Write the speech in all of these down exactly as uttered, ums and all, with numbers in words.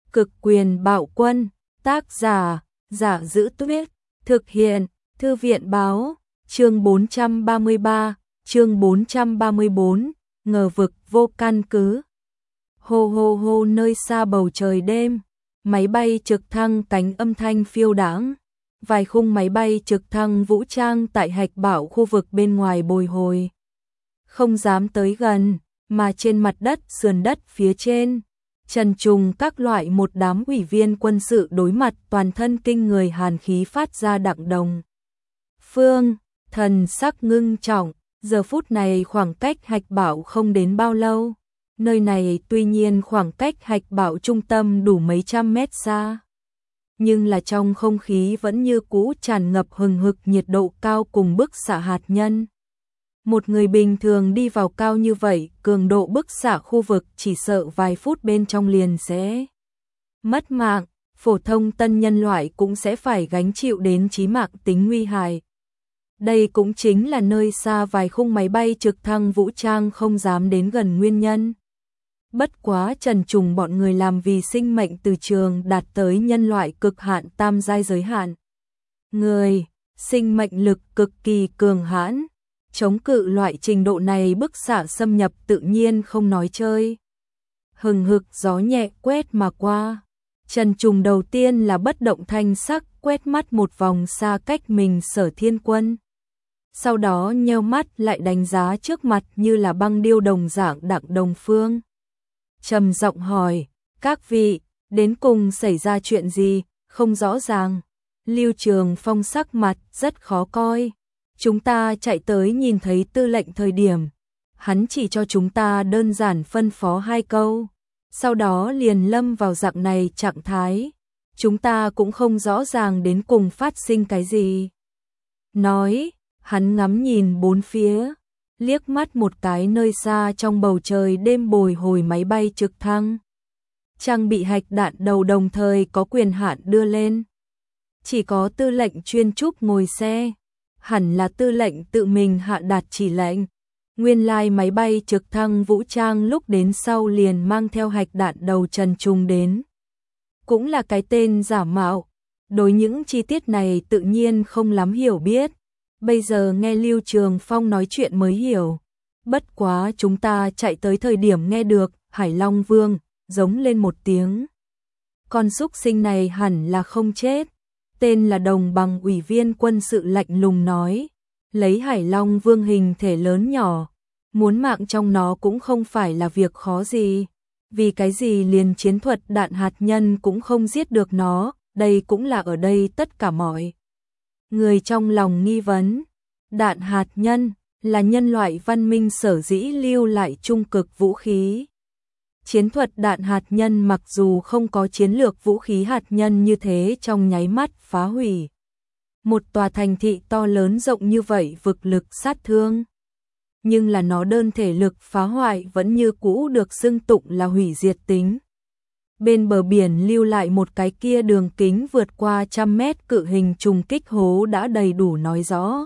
Cực quyền bạo quân, tác giả, Giả Giữ Tuyết, thực hiện, Thư viện báo, chương bốn trăm ba mươi ba, chương bốn trăm ba mươi bốn, ngờ vực vô căn cứ. Hô hô hô, nơi xa bầu trời đêm, máy bay trực thăng cánh âm thanh phiêu đãng, vài khung máy bay trực thăng vũ trang tại Hạch Bảo khu vực bên ngoài bồi hồi. Không dám tới gần, mà trên mặt đất sườn đất phía trên, trần trùng các loại một đám ủy viên quân sự đối mặt toàn thân kinh người hàn khí phát ra đặng đồng. Phương, thần sắc ngưng trọng, giờ phút này khoảng cách Hạch Bảo không đến bao lâu. Nơi này tuy nhiên khoảng cách Hạch Bảo trung tâm đủ mấy trăm mét xa, nhưng là trong không khí vẫn như cũ tràn ngập hừng hực nhiệt độ cao cùng bức xạ hạt nhân. Một người bình thường đi vào cao như vậy, cường độ bức xạ khu vực chỉ sợ vài phút bên trong liền sẽ mất mạng, phổ thông tân nhân loại cũng sẽ phải gánh chịu đến chí mạng tính nguy hại. Đây cũng chính là nơi xa vài khung máy bay trực thăng vũ trang không dám đến gần nguyên nhân. Bất quá trần trùng bọn người làm vì sinh mệnh từ trường đạt tới nhân loại cực hạn tam giai giới hạn. Người, sinh mệnh lực cực kỳ cường hãn, chống cự loại trình độ này bức xạ xâm nhập tự nhiên không nói chơi. Hừng hực gió nhẹ quét mà qua, trần trùng đầu tiên là bất động thanh sắc quét mắt một vòng xa cách mình Sở Thiên Quân. Sau đó nheo mắt lại đánh giá trước mặt như là băng điêu đồng dạng Đặng Đồng Phương. Trầm giọng hỏi, các vị, đến cùng xảy ra chuyện gì, không rõ ràng. Lưu Trường Phong sắc mặt rất khó coi. Chúng ta chạy tới nhìn thấy tư lệnh thời điểm, hắn chỉ cho chúng ta đơn giản phân phó hai câu, sau đó liền lâm vào dạng này trạng thái. Chúng ta cũng không rõ ràng đến cùng phát sinh cái gì. Nói, hắn ngắm nhìn bốn phía, liếc mắt một cái nơi xa trong bầu trời đêm bồi hồi máy bay trực thăng. Trang bị hạch đạn đầu đồng thời có quyền hạn đưa lên. Chỉ có tư lệnh chuyên trúc ngồi xe, hẳn là tư lệnh tự mình hạ đạt chỉ lệnh. Nguyên lai máy bay trực thăng vũ trang lúc đến sau liền mang theo hạch đạn đầu trần trùng đến. Cũng là cái tên giả mạo, đối những chi tiết này tự nhiên không lắm hiểu biết. Bây giờ nghe Lưu Trường Phong nói chuyện mới hiểu. Bất quá chúng ta chạy tới thời điểm nghe được Hải Long Vương giống lên một tiếng. Con súc sinh này hẳn là không chết. Tên là Đồng Bằng ủy viên quân sự lạnh lùng nói. Lấy Hải Long Vương hình thể lớn nhỏ, muốn mạng trong nó cũng không phải là việc khó gì. Vì cái gì liền chiến thuật đạn hạt nhân cũng không giết được nó. Đây cũng là ở đây tất cả mọi người trong lòng nghi vấn. Đạn hạt nhân là nhân loại văn minh sở dĩ lưu lại trung cực vũ khí. Chiến thuật đạn hạt nhân mặc dù không có chiến lược vũ khí hạt nhân như thế trong nháy mắt phá hủy một tòa thành thị to lớn rộng như vậy vực lực sát thương, nhưng là nó đơn thể lực phá hoại vẫn như cũ được xưng tụng là hủy diệt tính. Bên bờ biển lưu lại một cái kia đường kính vượt qua trăm mét cự hình trùng kích hố đã đầy đủ nói rõ.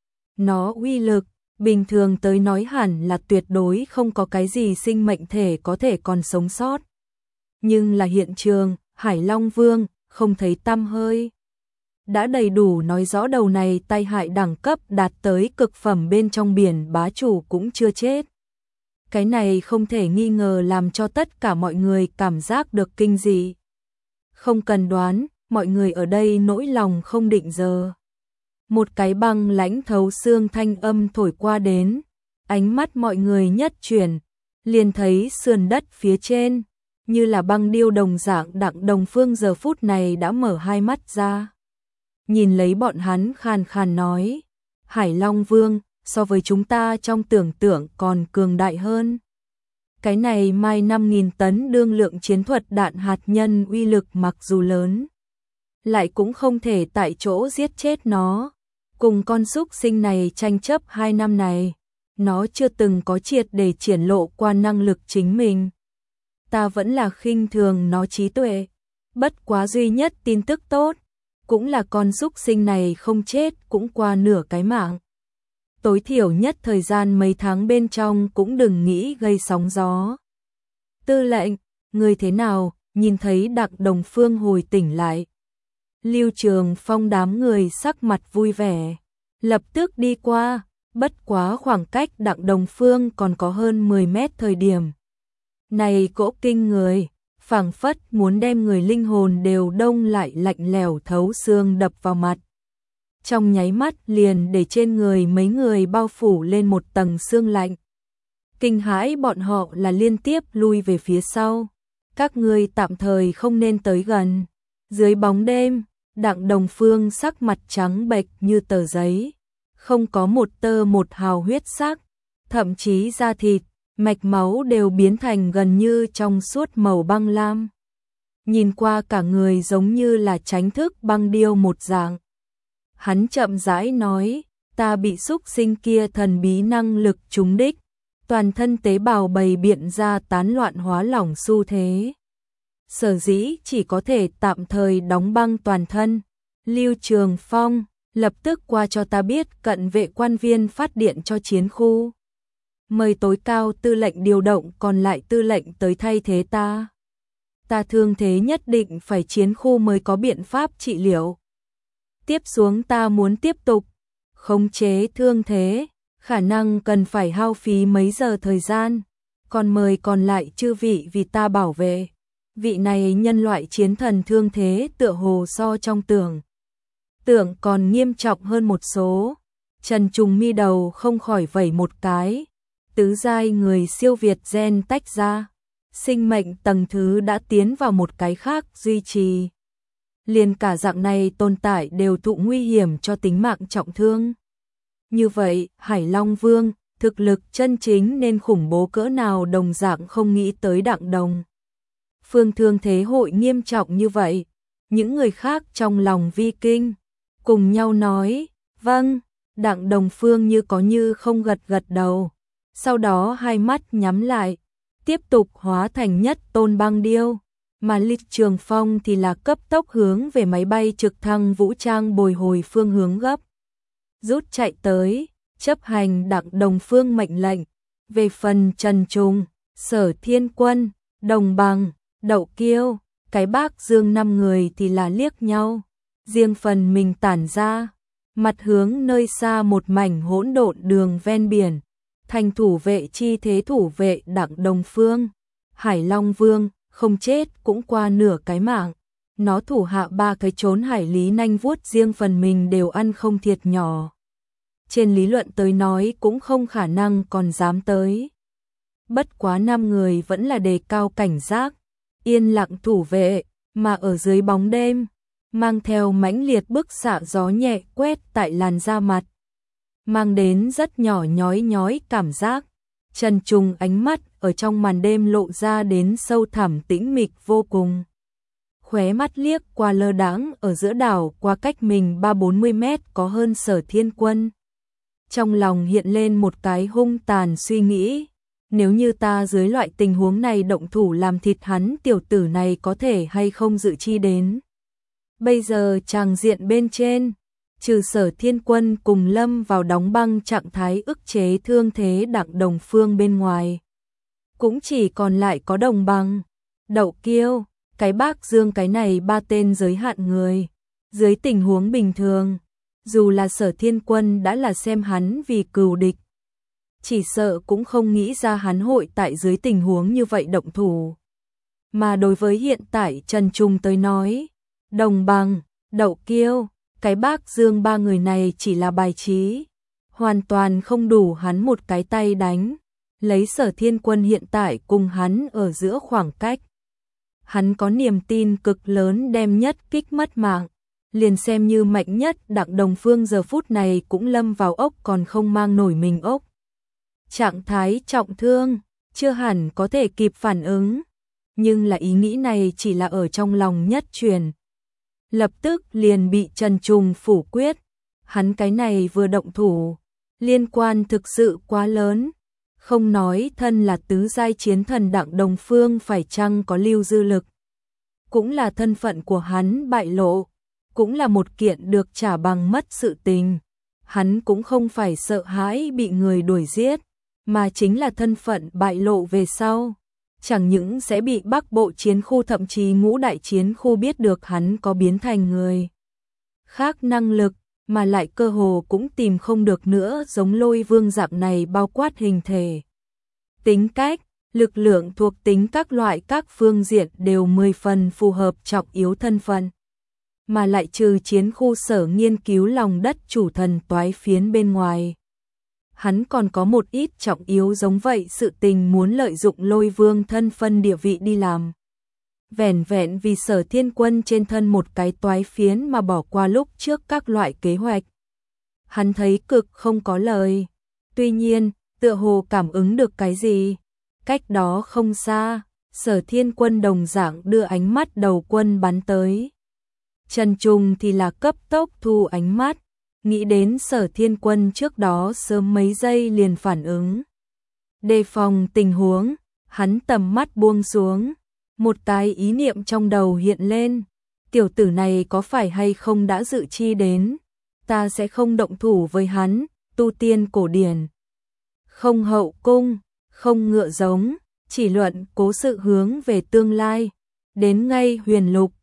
Nó uy lực, bình thường tới nói hẳn là tuyệt đối không có cái gì sinh mệnh thể có thể còn sống sót. Nhưng là hiện trường, Hải Long Vương, không thấy tăm hơi. Đã đầy đủ nói rõ đầu này tai hại đẳng cấp đạt tới cực phẩm bên trong biển bá chủ cũng chưa chết. Cái này không thể nghi ngờ làm cho tất cả mọi người cảm giác được kinh dị. Không cần đoán, mọi người ở đây nỗi lòng không định giờ. Một cái băng lãnh thấu xương thanh âm thổi qua đến, ánh mắt mọi người nhất chuyển, liền thấy sườn đất phía trên, như là băng điêu đồng dạng Đặng Đồng Phương giờ phút này đã mở hai mắt ra. Nhìn lấy bọn hắn khàn khàn nói, Hải Long Vương, so với chúng ta trong tưởng tượng còn cường đại hơn. Cái này mai năm nghìn tấn đương lượng chiến thuật đạn hạt nhân uy lực mặc dù lớn, lại cũng không thể tại chỗ giết chết nó. Cùng con súc sinh này tranh chấp hai năm này, nó chưa từng có triệt để triển lộ qua năng lực chính mình. Ta vẫn là khinh thường nó trí tuệ. Bất quá duy nhất tin tức tốt, cũng là con súc sinh này không chết cũng qua nửa cái mạng. Tối thiểu nhất thời gian mấy tháng bên trong cũng đừng nghĩ gây sóng gió. Tư lệnh, người thế nào, nhìn thấy Đặng Đồng Phương hồi tỉnh lại. Lưu Trường Phong đám người sắc mặt vui vẻ, lập tức đi qua, bất quá khoảng cách Đặng Đồng Phương còn có hơn mười mét thời điểm. Này cỗ kinh người, phảng phất muốn đem người linh hồn đều đông lại, lạnh lẽo thấu xương đập vào mặt. Trong nháy mắt liền để trên người mấy người bao phủ lên một tầng xương lạnh. Kinh hãi bọn họ là liên tiếp lui về phía sau. Các ngươi tạm thời không nên tới gần. Dưới bóng đêm, Đặng Đồng Phương sắc mặt trắng bệch như tờ giấy, không có một tơ một hào huyết sắc, thậm chí da thịt, mạch máu đều biến thành gần như trong suốt màu băng lam. Nhìn qua cả người giống như là tránh thức băng điêu một dạng. Hắn chậm rãi nói, ta bị xúc sinh kia thần bí năng lực trúng đích, toàn thân tế bào bày biện ra tán loạn hóa lỏng xu thế. Sở dĩ chỉ có thể tạm thời đóng băng toàn thân. Lưu Trường Phong, lập tức qua cho ta biết cận vệ quan viên phát điện cho chiến khu. Mời tối cao tư lệnh điều động còn lại tư lệnh tới thay thế ta. Ta thương thế nhất định phải chiến khu mới có biện pháp trị liệu. Tiếp xuống ta muốn tiếp tục khống chế thương thế, khả năng cần phải hao phí mấy giờ thời gian, còn mời còn lại chư vị vì ta bảo vệ. Vị này nhân loại chiến thần thương thế tựa hồ so trong tưởng. Tưởng còn nghiêm trọng hơn một số. Trần Trùng mi đầu không khỏi vẩy một cái. Tứ giai người siêu việt gen tách ra. Sinh mệnh tầng thứ đã tiến vào một cái khác duy trì. Liền cả dạng này tồn tại đều thụ nguy hiểm cho tính mạng trọng thương. Như vậy, Hải Long Vương, thực lực chân chính nên khủng bố cỡ nào đồng dạng không nghĩ tới Đặng Đồng Phương thương thế hội nghiêm trọng như vậy. Những người khác trong lòng vi kinh, cùng nhau nói, vâng, Đặng Đồng Phương như có như không gật gật đầu. Sau đó hai mắt nhắm lại, tiếp tục hóa thành nhất tôn băng điêu. Mà Lưu Trường Phong thì là cấp tốc hướng về máy bay trực thăng vũ trang bồi hồi phương hướng gấp. Rút chạy tới, chấp hành Đặng Đồng Phương mệnh lệnh. Về phần Trần Trùng, Sở Thiên Quân, Đồng Bằng, Đậu Kiêu, cái bác Dương năm người thì là liếc nhau. Riêng phần mình tản ra, mặt hướng nơi xa một mảnh hỗn độn đường ven biển. Thành thủ vệ chi thế thủ vệ Đặng Đồng Phương, Hải Long Vương, không chết cũng qua nửa cái mạng. Nó thủ hạ ba cái trốn hải lý nanh vuốt riêng phần mình đều ăn không thiệt nhỏ. Trên lý luận tới nói cũng không khả năng còn dám tới. Bất quá năm người vẫn là đề cao cảnh giác, yên lặng thủ vệ, mà ở dưới bóng đêm, mang theo mãnh liệt bức xạ gió nhẹ quét tại làn da mặt. Mang đến rất nhỏ nhói nhói cảm giác. Trần Trùng ánh mắt ở trong màn đêm lộ ra đến sâu thẳm tĩnh mịch vô cùng. Khóe mắt liếc qua lơ đãng ở giữa đảo qua cách mình ba bốn mươi mét có hơn Sở Thiên Quân. Trong lòng hiện lên một cái hung tàn suy nghĩ. Nếu như ta dưới loại tình huống này động thủ làm thịt hắn, tiểu tử này có thể hay không dự chi đến. Bây giờ tràng diện bên trên, trừ Sở Thiên Quân cùng lâm vào đóng băng trạng thái ức chế thương thế Đặng Đồng Phương bên ngoài. Cũng chỉ còn lại có Đồng Bằng, Đậu Kiêu, cái bác Dương, cái này ba tên giới hạn người. Dưới tình huống bình thường, dù là Sở Thiên Quân đã là xem hắn vì cừu địch, chỉ sợ cũng không nghĩ ra hắn hội tại dưới tình huống như vậy động thủ. Mà đối với hiện tại Trần Trùng tới nói, Đồng Bằng, Đậu Kiêu, cái bác Dương ba người này chỉ là bài trí, hoàn toàn không đủ hắn một cái tay đánh. Lấy Sở Thiên Quân hiện tại cùng hắn ở giữa khoảng cách, hắn có niềm tin cực lớn đem nhất kích mất mạng. Liền xem như mạnh nhất Đặng Đồng Phương giờ phút này cũng lâm vào ốc còn không mang nổi mình ốc. Trạng thái trọng thương, chưa hẳn có thể kịp phản ứng. Nhưng là ý nghĩ này chỉ là ở trong lòng nhất truyền. Lập tức liền bị Trần Trùng phủ quyết. Hắn cái này vừa động thủ, liên quan thực sự quá lớn. Không nói thân là tứ giai chiến thần Đặng Đồng Phương phải chăng có lưu dư lực. Cũng là thân phận của hắn bại lộ. Cũng là một kiện được trả bằng mất sự tình. Hắn cũng không phải sợ hãi bị người đuổi giết, mà chính là thân phận bại lộ về sau. chẳng những sẽ bị Bắc Bộ chiến khu thậm chí ngũ đại chiến khu biết được hắn có biến thành người khác năng lực, mà lại cơ hồ cũng tìm không được nữa giống Lôi Vương dạng này bao quát hình thể, tính cách, lực lượng thuộc tính các loại các phương diện đều mười phần phù hợp trọng yếu thân phận. Mà lại trừ chiến khu sở nghiên cứu lòng đất chủ thần toái phiến bên ngoài. Hắn còn có một ít trọng yếu giống vậy sự tình muốn lợi dụng Lôi Vương thân phân địa vị đi làm. Vẻn vẹn vì Sở Thiên Quân trên thân một cái toái phiến mà bỏ qua lúc trước các loại kế hoạch. Hắn thấy cực không có lời. Tuy nhiên, tựa hồ cảm ứng được cái gì. Cách đó không xa, Sở Thiên Quân đồng dạng đưa ánh mắt đầu quân bắn tới. Trần Trùng thì là cấp tốc thu ánh mắt, nghĩ đến Sở Thiên Quân trước đó sớm mấy giây liền phản ứng. Đề phòng tình huống, hắn tầm mắt buông xuống, một cái ý niệm trong đầu hiện lên, tiểu tử này có phải hay không đã dự chi đến, ta sẽ không động thủ với hắn, tu tiên cổ điển. Không hậu cung, không ngựa giống, chỉ luận cố sự hướng về tương lai, đến ngay huyền lục,